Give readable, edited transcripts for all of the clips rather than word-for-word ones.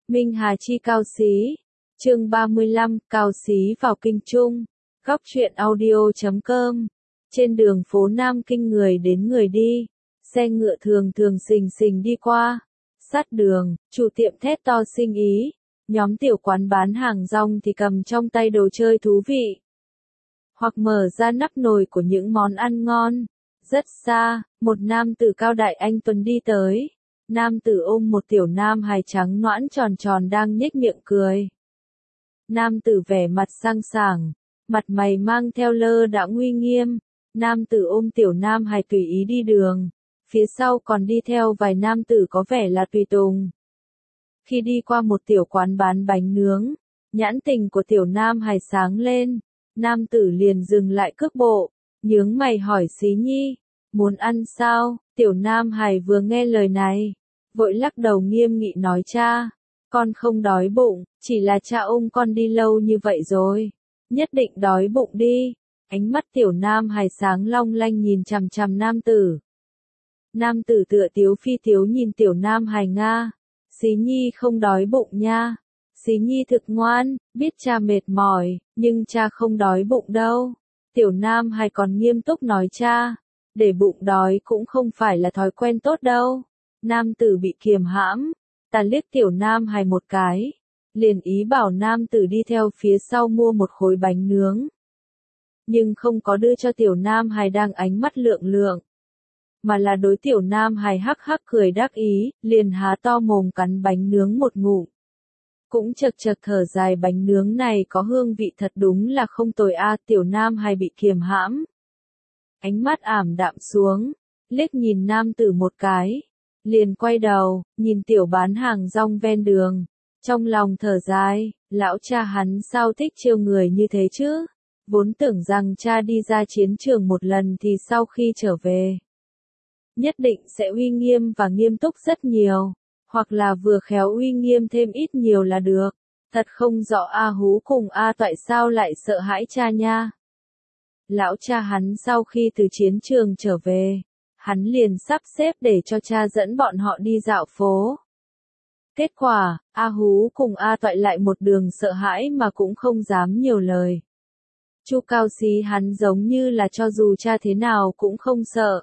Minh Hà Chi Cao Xí, chương 35, Cao Xí vào Kinh Trung, góc truyện audio.com. Trên đường phố Nam Kinh người đến người đi, xe ngựa thường thường xình xình đi qua. Sát đường, chủ tiệm thét to sinh ý, nhóm tiểu quán bán hàng rong thì cầm trong tay đồ chơi thú vị, hoặc mở ra nắp nồi của những món ăn ngon. Rất xa, một nam tử cao đại anh tuấn đi tới. Nam tử ôm một tiểu nam hài trắng nõn tròn tròn đang nhếch miệng cười. Nam tử vẻ mặt sang sảng, mặt mày mang theo lơ đãng uy nghiêm. Nam tử ôm tiểu nam hài tùy ý đi đường, phía sau còn đi theo vài nam tử có vẻ là tùy tùng. Khi đi qua một tiểu quán bán bánh nướng, nhãn tình của tiểu nam hài sáng lên, nam tử liền dừng lại cước bộ, nhướng mày hỏi Xí Nhi, muốn ăn sao? Tiểu nam hài vừa nghe lời này, vội lắc đầu nghiêm nghị nói cha, con không đói bụng, chỉ là cha ôm con đi lâu như vậy rồi, nhất định đói bụng đi. Ánh mắt tiểu nam hài sáng long lanh nhìn chằm chằm nam tử. Nam tử tựa tiếu phi tiếu nhìn tiểu nam hài nga, Xí Nhi không đói bụng nha. Xí Nhi thực ngoan, biết cha mệt mỏi, nhưng cha không đói bụng đâu. Tiểu nam hài còn nghiêm túc nói cha, để bụng đói cũng không phải là thói quen tốt đâu. Nam tử bị kiềm hãm, ta liếc tiểu nam hài một cái, liền ý bảo nam tử đi theo phía sau mua một khối bánh nướng. Nhưng không có đưa cho tiểu nam hài đang ánh mắt lượng lượng, mà là đối tiểu nam hài hắc hắc cười đắc ý, liền há to mồm cắn bánh nướng một ngụm. Cũng chật chật thở dài, bánh nướng này có hương vị thật đúng là không tồi a. Tiểu nam hài bị kiềm hãm, ánh mắt ảm đạm xuống, liếc nhìn nam tử một cái, liền quay đầu, nhìn tiểu bán hàng rong ven đường, trong lòng thở dài, lão cha hắn sao thích trêu người như thế chứ? Vốn tưởng rằng cha đi ra chiến trường một lần thì sau khi trở về, nhất định sẽ uy nghiêm và nghiêm túc rất nhiều, hoặc là vừa khéo uy nghiêm thêm ít nhiều là được. Thật không rõ A Hú cùng A Toại sao lại sợ hãi cha nha. Lão cha hắn sau khi từ chiến trường trở về, hắn liền sắp xếp để cho cha dẫn bọn họ đi dạo phố. Kết quả, A Hú cùng A Toại lại một đường sợ hãi mà cũng không dám nhiều lời. Chu Cao Xí hắn giống như là cho dù cha thế nào cũng không sợ.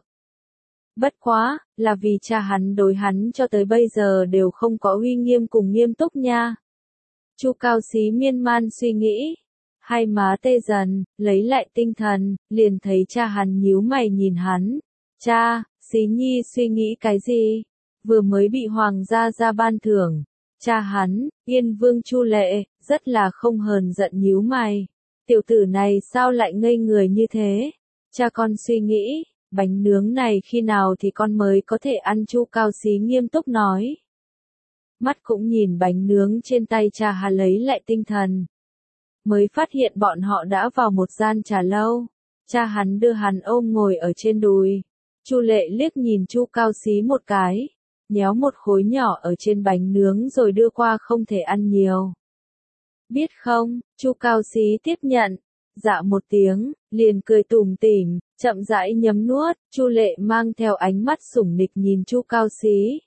Bất quá, là vì cha hắn đối hắn cho tới bây giờ đều không có uy nghiêm cùng nghiêm túc nha. Chu Cao Xí miên man suy nghĩ, hai má tê dần, lấy lại tinh thần, liền thấy cha hắn nhíu mày nhìn hắn. Cha, Xí Nhi suy nghĩ cái gì? Vừa mới bị hoàng gia ra ban thưởng. Cha hắn, Yên Vương Chu Lệ, rất là không hờn giận nhíu mày. Tiểu tử này sao lại ngây người như thế? Cha con suy nghĩ, bánh nướng này khi nào thì con mới có thể ăn? Chu Cao Xí nghiêm túc nói. Mắt cũng nhìn bánh nướng trên tay cha hắn lấy lại tinh thần. Mới phát hiện bọn họ đã vào một gian trà lâu. Cha hắn đưa hắn ôm ngồi ở trên đùi. Chu Lệ liếc nhìn Chu Cao Xí một cái, nhéo một khối nhỏ ở trên bánh nướng rồi đưa qua, không thể ăn nhiều. Biết không? Chu Cao Xí tiếp nhận, dạ một tiếng, liền cười tủm tỉm, chậm rãi nhấm nuốt. Chu Lệ mang theo ánh mắt sủng nịch nhìn Chu Cao Xí.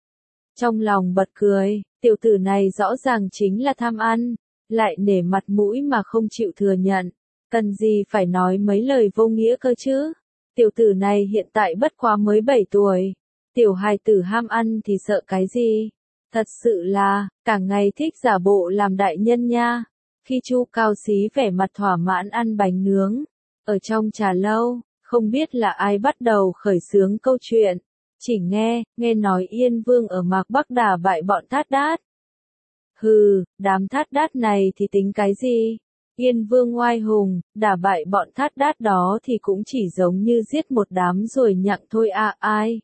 Trong lòng bật cười, tiểu tử này rõ ràng chính là tham ăn, lại nể mặt mũi mà không chịu thừa nhận, cần gì phải nói mấy lời vô nghĩa cơ chứ. Tiểu tử này hiện tại bất quá mới 7 tuổi, tiểu hài tử ham ăn thì sợ cái gì, thật sự là, cả ngày thích giả bộ làm đại nhân nha. Khi Chu Cao Xí vẻ mặt thỏa mãn ăn bánh nướng, ở trong trà lâu, không biết là ai bắt đầu khởi xướng câu chuyện, chỉ nghe nói Yên Vương ở Mạc Bắc đả bại bọn Thát Đát. Hừ, đám Thát Đát này thì tính cái gì? Yên Vương oai hùng, đả bại bọn Thát Đát đó thì cũng chỉ giống như giết một đám rồi nhặng thôi à. Ai?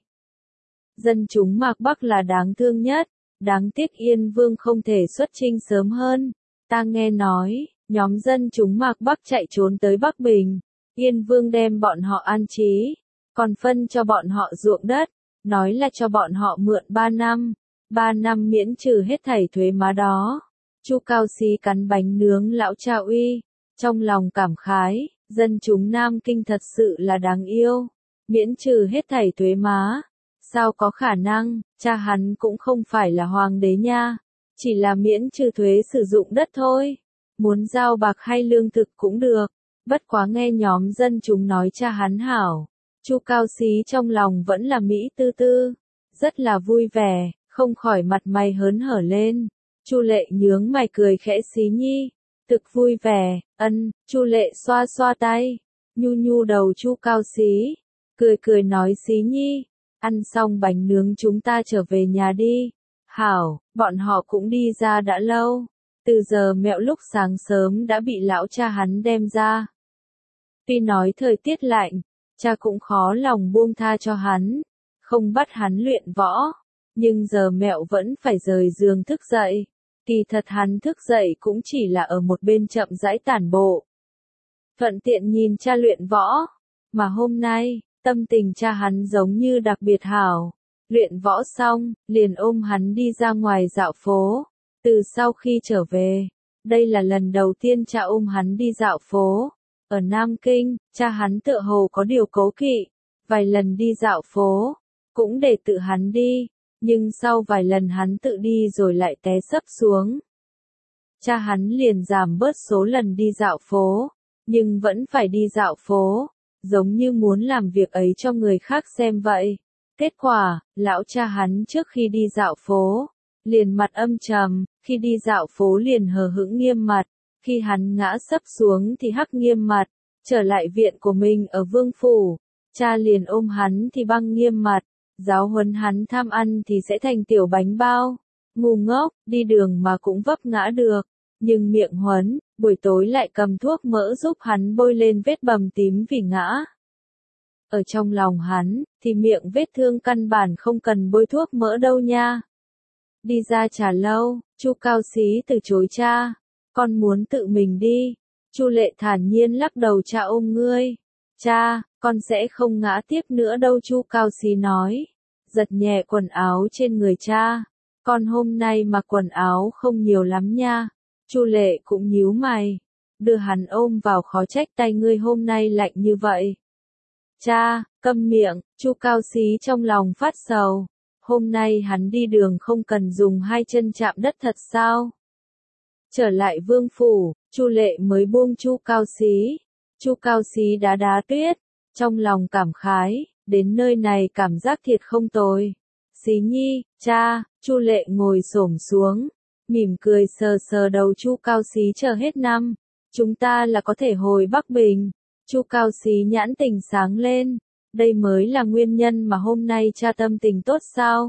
Dân chúng Mạc Bắc là đáng thương nhất, đáng tiếc Yên Vương không thể xuất chinh sớm hơn. Ta nghe nói, nhóm dân chúng Mạc Bắc chạy trốn tới Bắc Bình, Yên Vương đem bọn họ an trí, còn phân cho bọn họ ruộng đất, nói là cho bọn họ mượn 3 năm, 3 năm miễn trừ hết thảy thuế má đó. Chu Cao Xí cắn bánh nướng lão cha uy, trong lòng cảm khái, dân chúng Nam Kinh thật sự là đáng yêu, miễn trừ hết thảy thuế má, sao có khả năng, cha hắn cũng không phải là hoàng đế nha. chỉ là miễn trừ thuế sử dụng đất thôi. Muốn giao bạc hay lương thực cũng được. Bất quá nghe nhóm dân chúng nói cha hắn hảo. Chu Cao Xí trong lòng vẫn là Mỹ tư tư. Rất là vui vẻ, không khỏi mặt mày hớn hở lên. Chu Lệ nhướng mày cười khẽ Xí nhi. Thực vui vẻ, Chu Lệ xoa xoa tay. Nhu nhu đầu Chu Cao Xí. Cười cười nói Xí nhi. Ăn xong bánh nướng chúng ta trở về nhà đi. Hảo, bọn họ cũng đi ra đã lâu. Từ giờ mẹo lúc sáng sớm đã bị lão cha hắn đem ra. Tuy nói thời tiết lạnh, cha cũng khó lòng buông tha cho hắn, không bắt hắn luyện võ. Nhưng giờ mẹo vẫn phải rời giường thức dậy. Kỳ thật hắn thức dậy cũng chỉ là ở một bên chậm rãi tản bộ. Thuận tiện nhìn cha luyện võ. Mà hôm nay, tâm tình cha hắn giống như đặc biệt hảo. Luyện võ xong, liền ôm hắn đi ra ngoài dạo phố. Từ sau khi trở về, đây là lần đầu tiên cha ôm hắn đi dạo phố. Ở Nam Kinh, cha hắn tựa hồ có điều cố kỵ. Vài lần đi dạo phố, cũng để tự hắn đi. Nhưng sau vài lần hắn tự đi rồi lại té sấp xuống. Cha hắn liền giảm bớt số lần đi dạo phố. Nhưng vẫn phải đi dạo phố. Giống như muốn làm việc ấy cho người khác xem vậy. Kết quả, lão cha hắn trước khi đi dạo phố, liền mặt âm trầm, khi đi dạo phố liền hờ hững nghiêm mặt, khi hắn ngã sấp xuống thì hắc nghiêm mặt, trở lại viện của mình ở Vương Phủ, cha liền ôm hắn thì băng nghiêm mặt, giáo huấn hắn tham ăn thì sẽ thành tiểu bánh bao, ngu ngốc, đi đường mà cũng vấp ngã được, nhưng miệng huấn, buổi tối lại cầm thuốc mỡ giúp hắn bôi lên vết bầm tím vì ngã. Ở trong lòng hắn, thì miệng vết thương căn bản không cần bôi thuốc mỡ đâu nha. Đi ra trà lâu, Chu Cao Xí từ chối cha. Con muốn tự mình đi. Chu Lệ thản nhiên lắc đầu cha ôm ngươi. Cha, con sẽ không ngã tiếp nữa đâu Chu Cao Xí nói. Giật nhẹ quần áo trên người cha. Con hôm nay mặc quần áo không nhiều lắm nha. Chu Lệ cũng nhíu mày. Đưa hắn ôm vào khó trách tay ngươi hôm nay lạnh như vậy. Cha, câm miệng, Chu Cao Xí trong lòng phát sầu. Hôm nay hắn đi đường không cần dùng hai chân chạm đất thật sao? Trở lại Vương Phủ, Chu Lệ mới buông Chu Cao Xí. Chu Cao Xí đá đá tuyết, trong lòng cảm khái, đến nơi này cảm giác thiệt không tồi. Xí nhi, cha, Chu Lệ ngồi xổm xuống, mỉm cười sờ sờ đầu Chu Cao Xí chờ hết năm. Chúng ta là có thể hồi Bắc Bình. Chu Cao Xí nhãn tình sáng lên, đây mới là nguyên nhân mà hôm nay cha tâm tình tốt sao?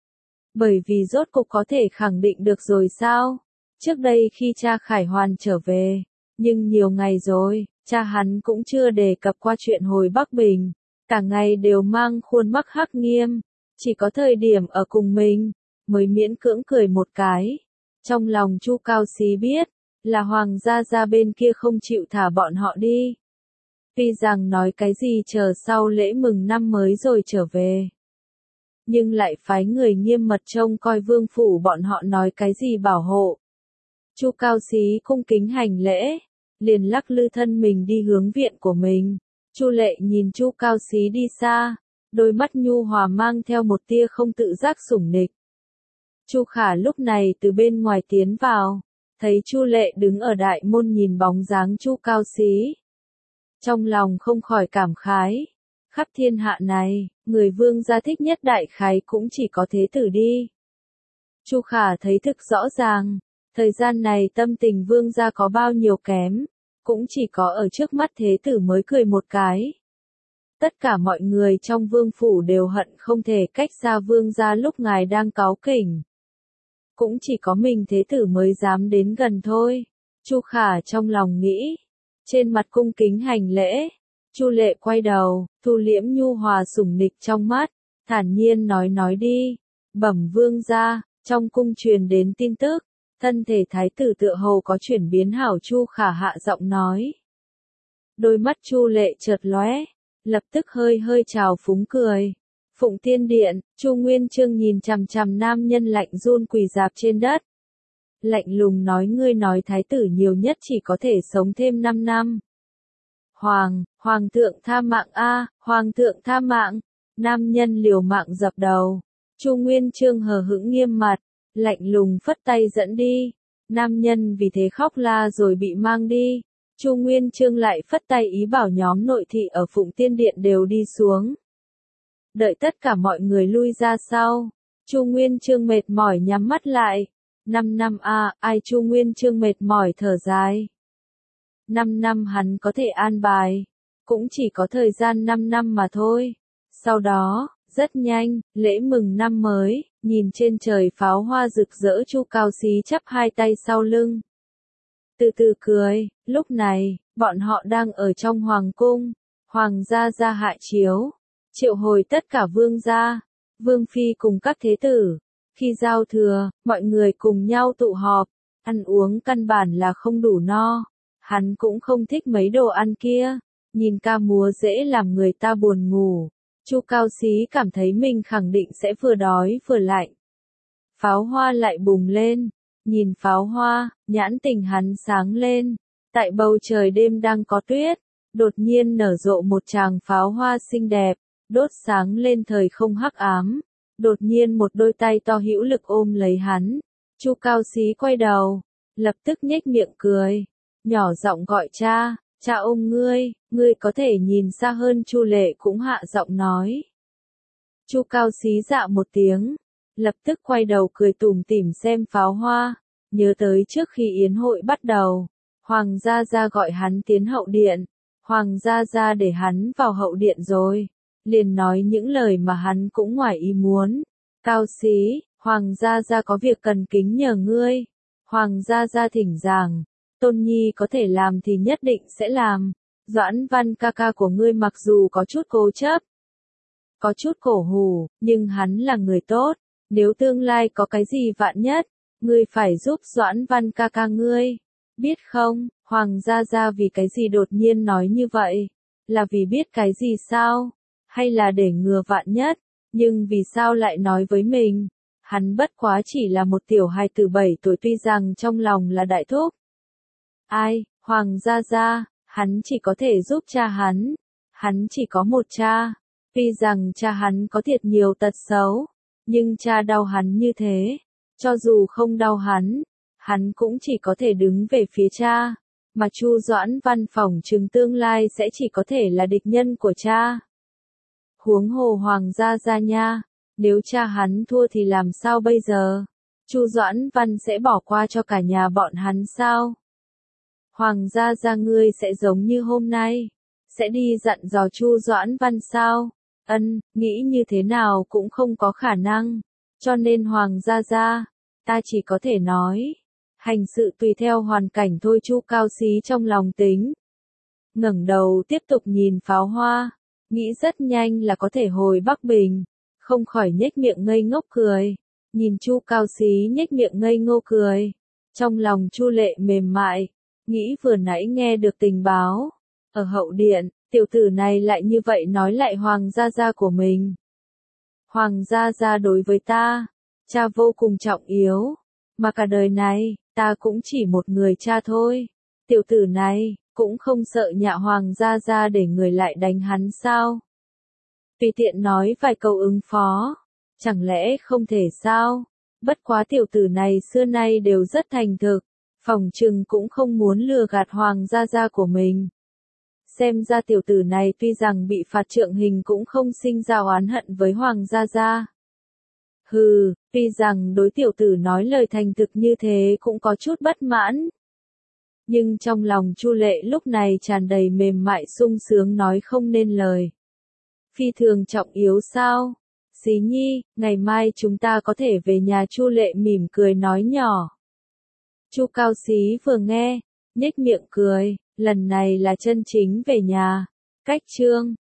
Bởi vì rốt cục có thể khẳng định được rồi sao? Trước đây khi cha Khải Hoàn trở về, nhưng nhiều ngày rồi, cha hắn cũng chưa đề cập qua chuyện hồi Bắc Bình, cả ngày đều mang khuôn mắt hắc nghiêm, chỉ có thời điểm ở cùng mình, mới miễn cưỡng cười một cái. Trong lòng Chu Cao Xí biết, là Hoàng gia gia bên kia không chịu thả bọn họ đi. Tuy rằng nói cái gì chờ sau lễ mừng năm mới rồi trở về. Nhưng lại phái người nghiêm mật trông coi Vương Phủ bọn họ nói cái gì bảo hộ. Chu Cao Xí cung kính hành lễ, liền lắc lư thân mình đi hướng viện của mình. Chu Lệ nhìn Chu Cao Xí đi xa, đôi mắt nhu hòa mang theo một tia không tự giác sủng nịch. Chu Khả lúc này từ bên ngoài tiến vào, thấy Chu Lệ đứng ở đại môn nhìn bóng dáng Chu Cao Xí. Trong lòng không khỏi cảm khái, khắp thiên hạ này, người vương gia thích nhất đại khái cũng chỉ có thế tử đi. Chu Khả thấy thực rõ ràng, thời gian này tâm tình vương gia có bao nhiêu kém, cũng chỉ có ở trước mắt thế tử mới cười một cái. Tất cả mọi người trong vương phủ đều hận không thể cách xa vương gia lúc ngài đang cáu kỉnh. Cũng chỉ có mình thế tử mới dám đến gần thôi. Chu Khả trong lòng nghĩ. Trên mặt cung kính hành lễ. Chu Lệ quay đầu, thu liễm nhu hòa sủng nịch trong mắt. Thản nhiên nói đi. Bẩm vương gia, trong cung truyền đến tin tức. Thân thể thái tử tựa hồ có chuyển biến hảo Chu Khả hạ giọng nói. Đôi mắt Chu Lệ chợt lóe. Lập tức hơi trào phúng cười. Phụng Tiên Điện, Chu Nguyên Chương nhìn chằm chằm nam nhân lạnh run quỳ rạp trên đất. Lạnh lùng nói ngươi nói thái tử nhiều nhất chỉ có thể sống thêm 5 năm. Hoàng thượng tha mạng a, hoàng thượng tha mạng. Nam nhân liều mạng dập đầu. Chu Nguyên Chương hờ hững nghiêm mặt, lạnh lùng phất tay dẫn đi. Nam nhân vì thế khóc la rồi bị mang đi. Chu Nguyên Chương lại phất tay ý bảo nhóm nội thị ở Phụng Tiên Điện đều đi xuống. Đợi tất cả mọi người lui ra sau, Chu Nguyên Chương mệt mỏi nhắm mắt lại. 5 năm ai Chu Nguyên Chương mệt mỏi thở dài. 5 năm hắn có thể an bài, cũng chỉ có thời gian 5 năm mà thôi. Sau đó, rất nhanh, lễ mừng năm mới, nhìn trên trời pháo hoa rực rỡ Chu Cao Xí chắp hai tay sau lưng. Từ từ cười, lúc này, bọn họ đang ở trong hoàng cung, hoàng gia ra hạ chiếu, triệu hồi tất cả vương gia, vương phi cùng các thế tử. Khi giao thừa, mọi người cùng nhau tụ họp, ăn uống căn bản là không đủ no. Hắn cũng không thích mấy đồ ăn kia, nhìn ca múa dễ làm người ta buồn ngủ. Chu Cao Xí cảm thấy mình khẳng định sẽ vừa đói vừa lạnh. Pháo hoa lại bùng lên, nhìn pháo hoa, nhãn tình hắn sáng lên. Tại bầu trời đêm đang có tuyết, đột nhiên nở rộ một tràng pháo hoa xinh đẹp, đốt sáng lên thời không hắc ám. Đột nhiên một đôi tay to hữu lực ôm lấy hắn. Chu Cao Xí quay đầu, lập tức nhếch miệng cười, nhỏ giọng gọi cha, cha ôm ngươi có thể nhìn xa hơn. Chu Lệ cũng hạ giọng nói. Chu Cao Xí dạ một tiếng, lập tức quay đầu cười tủm tỉm xem pháo hoa, nhớ tới trước khi yến hội bắt đầu, Hoàng gia gia gọi hắn tiến hậu điện, Hoàng gia gia để hắn vào hậu điện rồi, liền nói những lời mà hắn cũng ngoài ý muốn. Cao Xí, Hoàng gia gia có việc cần kính nhờ ngươi. Hoàng gia gia thỉnh giảng, Tôn Nhi có thể làm thì nhất định sẽ làm. Doãn Văn ca ca của ngươi mặc dù có chút cố chấp, có chút cổ hủ, nhưng hắn là người tốt. Nếu tương lai có cái gì vạn nhất, ngươi phải giúp Doãn Văn ca ca ngươi. Biết không, Hoàng gia gia vì cái gì đột nhiên nói như vậy? Là vì biết cái gì sao? Hay là để ngừa vạn nhất? Nhưng vì sao lại nói với mình? Hắn bất quá chỉ là một tiểu hài tử 7 tuổi, tuy rằng trong lòng là đại thúc. Ai, Hoàng gia gia, hắn chỉ có thể giúp cha hắn. Hắn chỉ có một cha. Tuy rằng cha hắn có thiệt nhiều tật xấu, nhưng cha đau hắn như thế. Cho dù không đau hắn cũng chỉ có thể đứng về phía cha. Mà Chu Doãn Văn phỏng chừng tương lai sẽ chỉ có thể là địch nhân của cha. Huống hồ Hoàng gia gia nha, nếu cha hắn thua thì làm sao bây giờ? Chu Doãn Văn sẽ bỏ qua cho cả nhà bọn hắn sao? Hoàng gia gia ngươi sẽ giống như hôm nay, sẽ đi dặn dò Chu Doãn Văn sao? Nghĩ như thế nào cũng không có khả năng, cho nên Hoàng gia gia, ta chỉ có thể nói, hành sự tùy theo hoàn cảnh thôi. Chu Cao Xí trong lòng tính, ngẩng đầu tiếp tục nhìn pháo hoa, nghĩ rất nhanh là có thể hồi Bắc Bình, không khỏi nhếch miệng ngây ngốc cười. Nhìn Chu Cao Xí nhếch miệng ngây ngô cười, trong lòng Chu Lệ mềm mại, nghĩ vừa nãy nghe được tình báo, ở hậu điện, tiểu tử này lại như vậy nói lại Hoàng gia gia của mình. Hoàng gia gia đối với ta, cha vô cùng trọng yếu, mà cả đời này, ta cũng chỉ một người cha thôi. Tiểu tử này, cũng không sợ nhạ Hoàng gia gia để người lại đánh hắn sao? Tùy tiện nói vài câu ứng phó, chẳng lẽ không thể sao? Bất quá tiểu tử này xưa nay đều rất thành thực, phỏng chừng cũng không muốn lừa gạt Hoàng gia gia của mình. Xem ra tiểu tử này tuy rằng bị phạt trượng hình cũng không sinh ra oán hận với Hoàng gia gia. Hừ, tuy rằng đối tiểu tử nói lời thành thực như thế cũng có chút bất mãn. Nhưng trong lòng Chu Lệ lúc này tràn đầy mềm mại sung sướng nói không nên lời. Phi thường trọng yếu sao? Xí Nhi, ngày mai chúng ta có thể về nhà. Chu Lệ mỉm cười nói nhỏ. Chu Cao Xí vừa nghe, nhếch miệng cười, lần này là chân chính về nhà. Cách chương